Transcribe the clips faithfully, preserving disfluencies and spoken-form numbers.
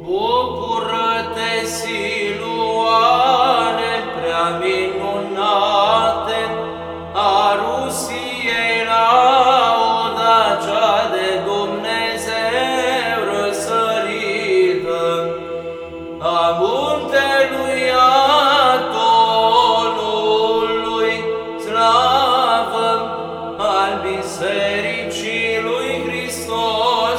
Bucură-te, Siluane, prea minunate, a Rusiei lauda cea de Dumnezeu răsărită, a muntelui Atonului slavă, al Bisericii lui Hristos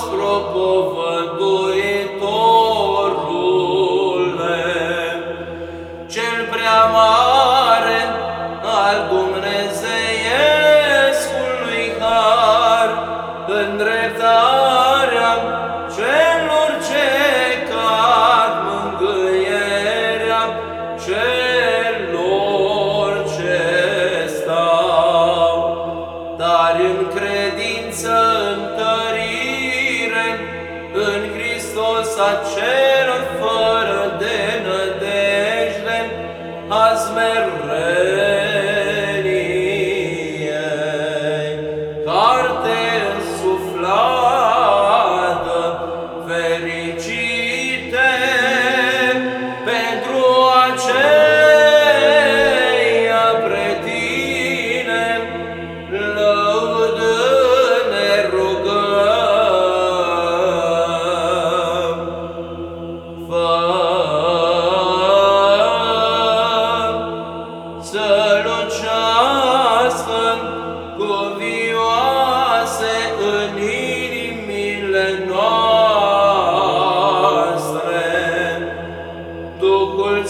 propovăduitorule, cel prea mare al Dumnezeiescului har, îndreptarea celor ce cad, mângâierea celor ce stau, dar în credință întărire, în Hristos a celor fără de nădejde, a smereniei. Carte însuflată, fericite pentru aceia pre tine, lăudând ne rugăm. Fă să lucească cuvioase în inimile noastre Duhul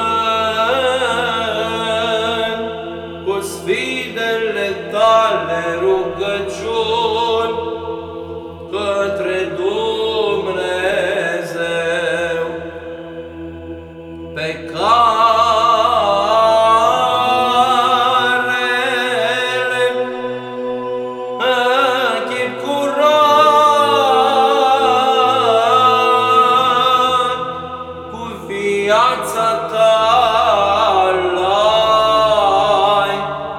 Sfânt, cu sfidele tale rugăciuni către Dumnezeu, pe care chip curat cu viața ta l-ai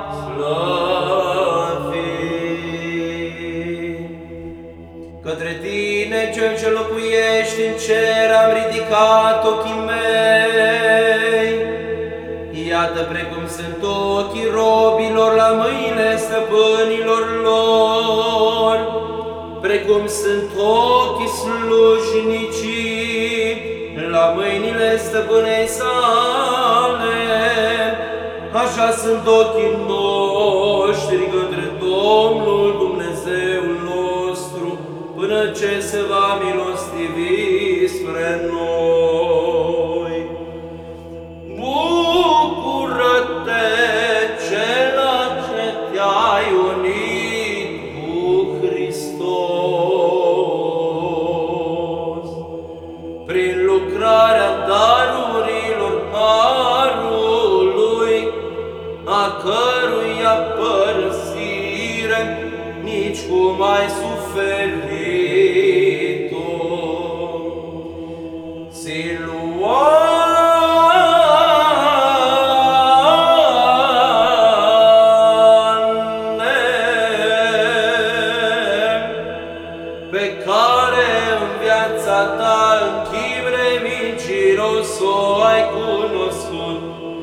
slăvit. Către tine, cel ce locuiești în cer, am ridicat ochii mei. Iată precum sunt ochii robilor la mâinile stăpânilor lor, precum sunt ochii slujnicii la mâinile stăpânei sale, așa sunt ochii noștri către Domnul Dumnezeul nostru, până ce se va milostivi spre noi. Bucură-te, cela ce te-ai unit cu Hristos, prin lucrarea darurilor harului, a căruia părăsire nici cum ai suferit-o. Siluane, pe care în viața ta în chip nemiciros o ai cunoscut,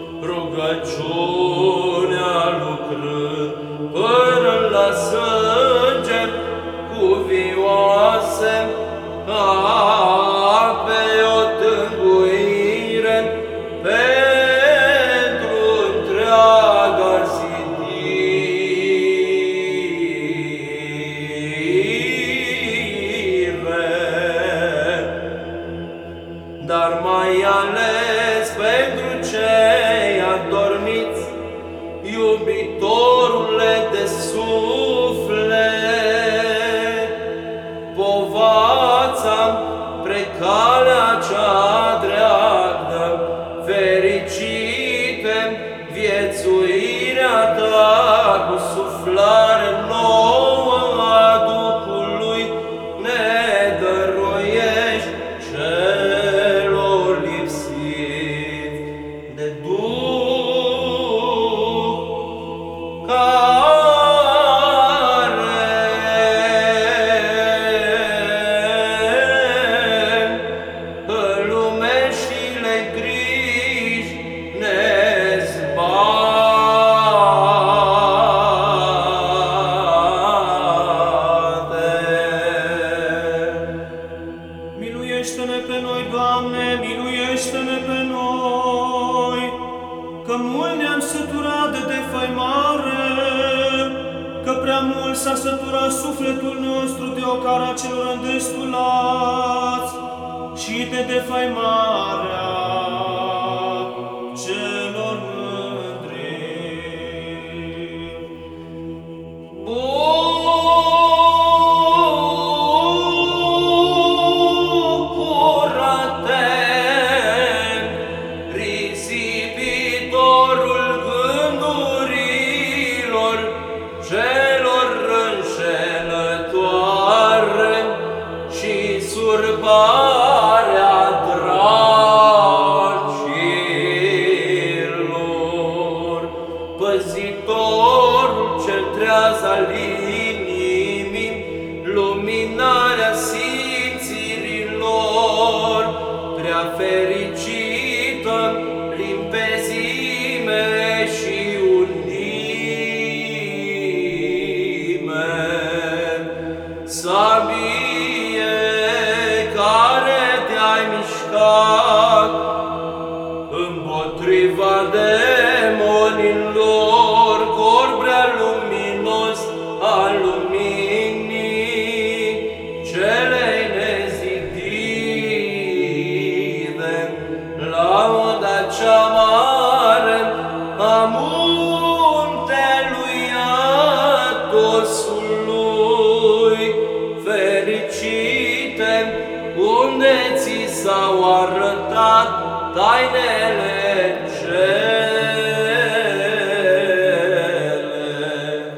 rugăciunea lucrând până la sânge cuvioase, ape o tânguire pentru întreaga zidire, dar mai ales pentru cei adormiți, iubitorule de suflet, povața pre calea cea dreaptă, fericite viețuirea ta cu suflare nouă a Duhului ne dăruiești celor lipsiți de Duh, care Miluiește-ne pe noi, Doamne, miluiește-ne pe noi, că mult ne-am săturat de defăimare, că prea mult s-a săturat sufletul nostru de ocara celor îndestulați și de defăimarea celor mândri. Bucură-te, risipitorul gândurilor celor înșelătoare și surparea dracilor, păzitorul ce trează al inimii, luminarea simțirilor, prea fericită, limpezime și unime, sabie care te-ai mișcat împotriva demonilor, cor prea luminos al luminii celei nezidite, lauda cea mare a muntelui Atosului, fericite, unde ți s-au arătat tainele cele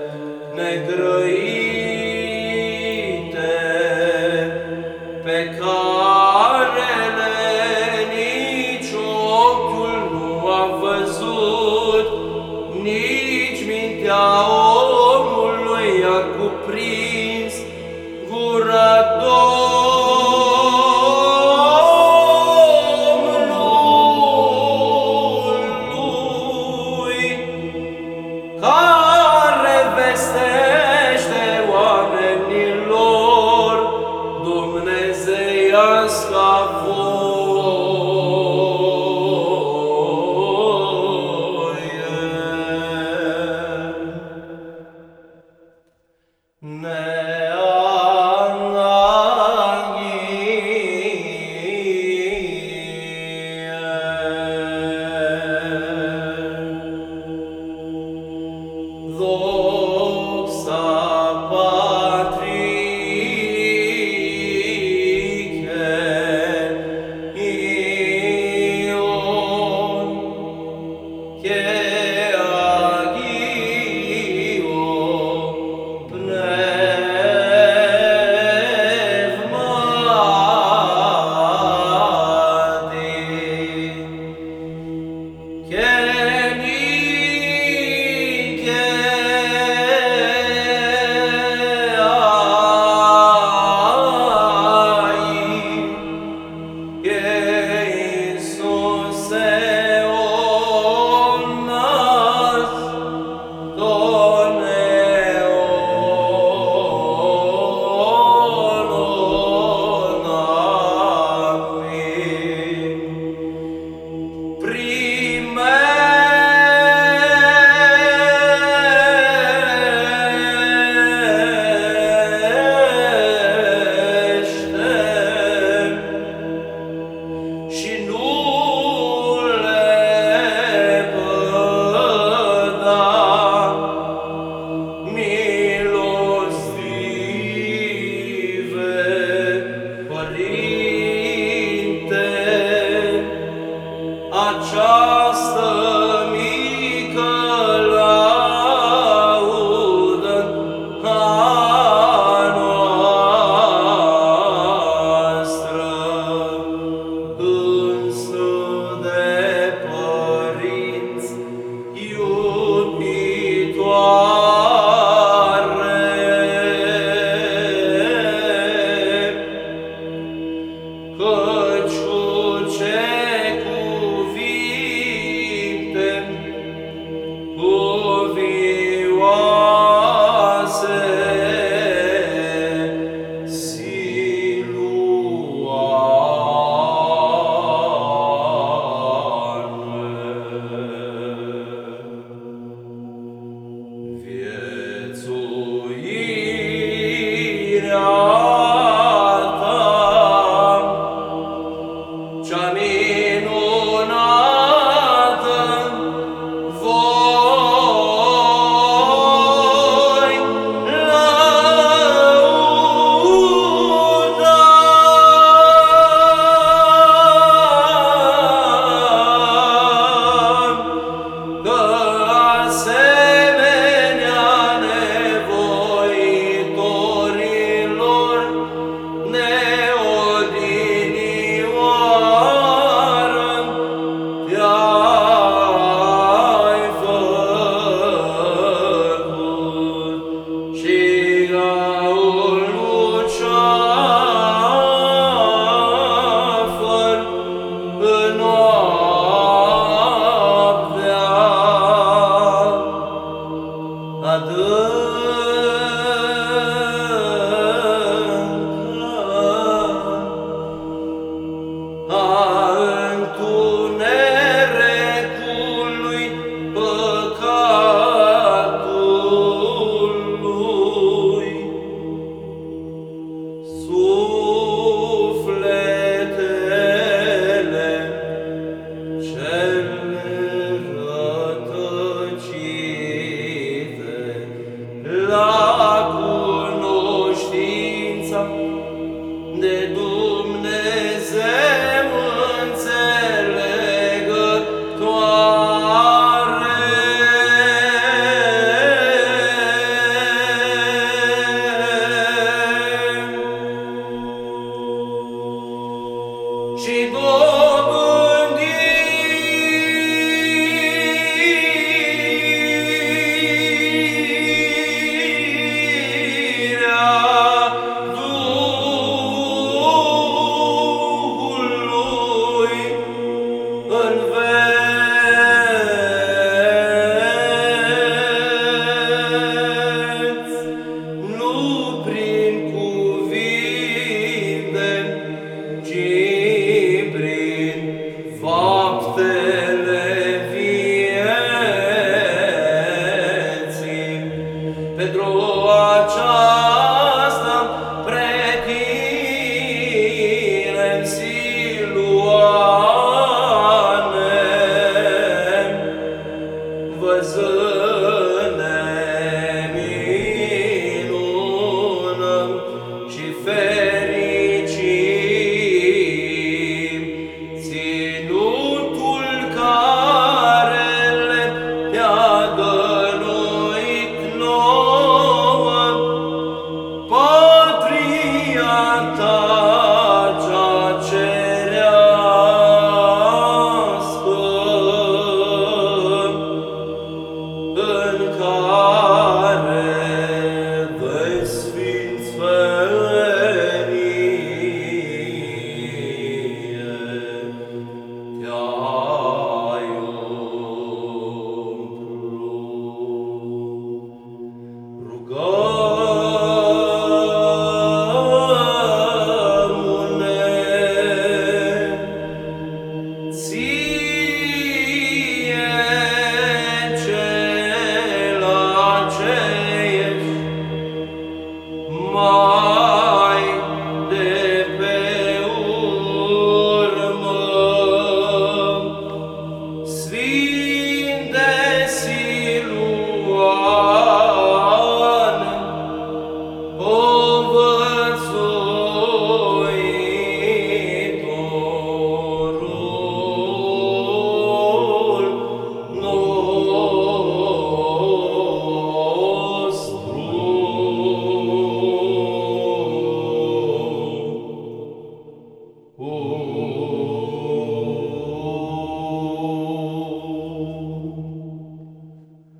negrăite, pe care nici ochiul nu a văzut, nici mintea omului a cuprins, gura Domnului, care vestește oamenilor dumnezeiasca voie. Doxa Patrice Ion, che agio pneumati, che această mică laudă a noastră, însă de părinți iubitoare, căci ce cuvinte cea minunată, voi lăuda. Că asemenea nevoitorilor neodinioară te-ai făcut și gaul luceafăr în noaptea adâncă a întunericului păcatului. Sufletele cele rătăcite la cunoștința de Dumnezeu înțelegătoare. Și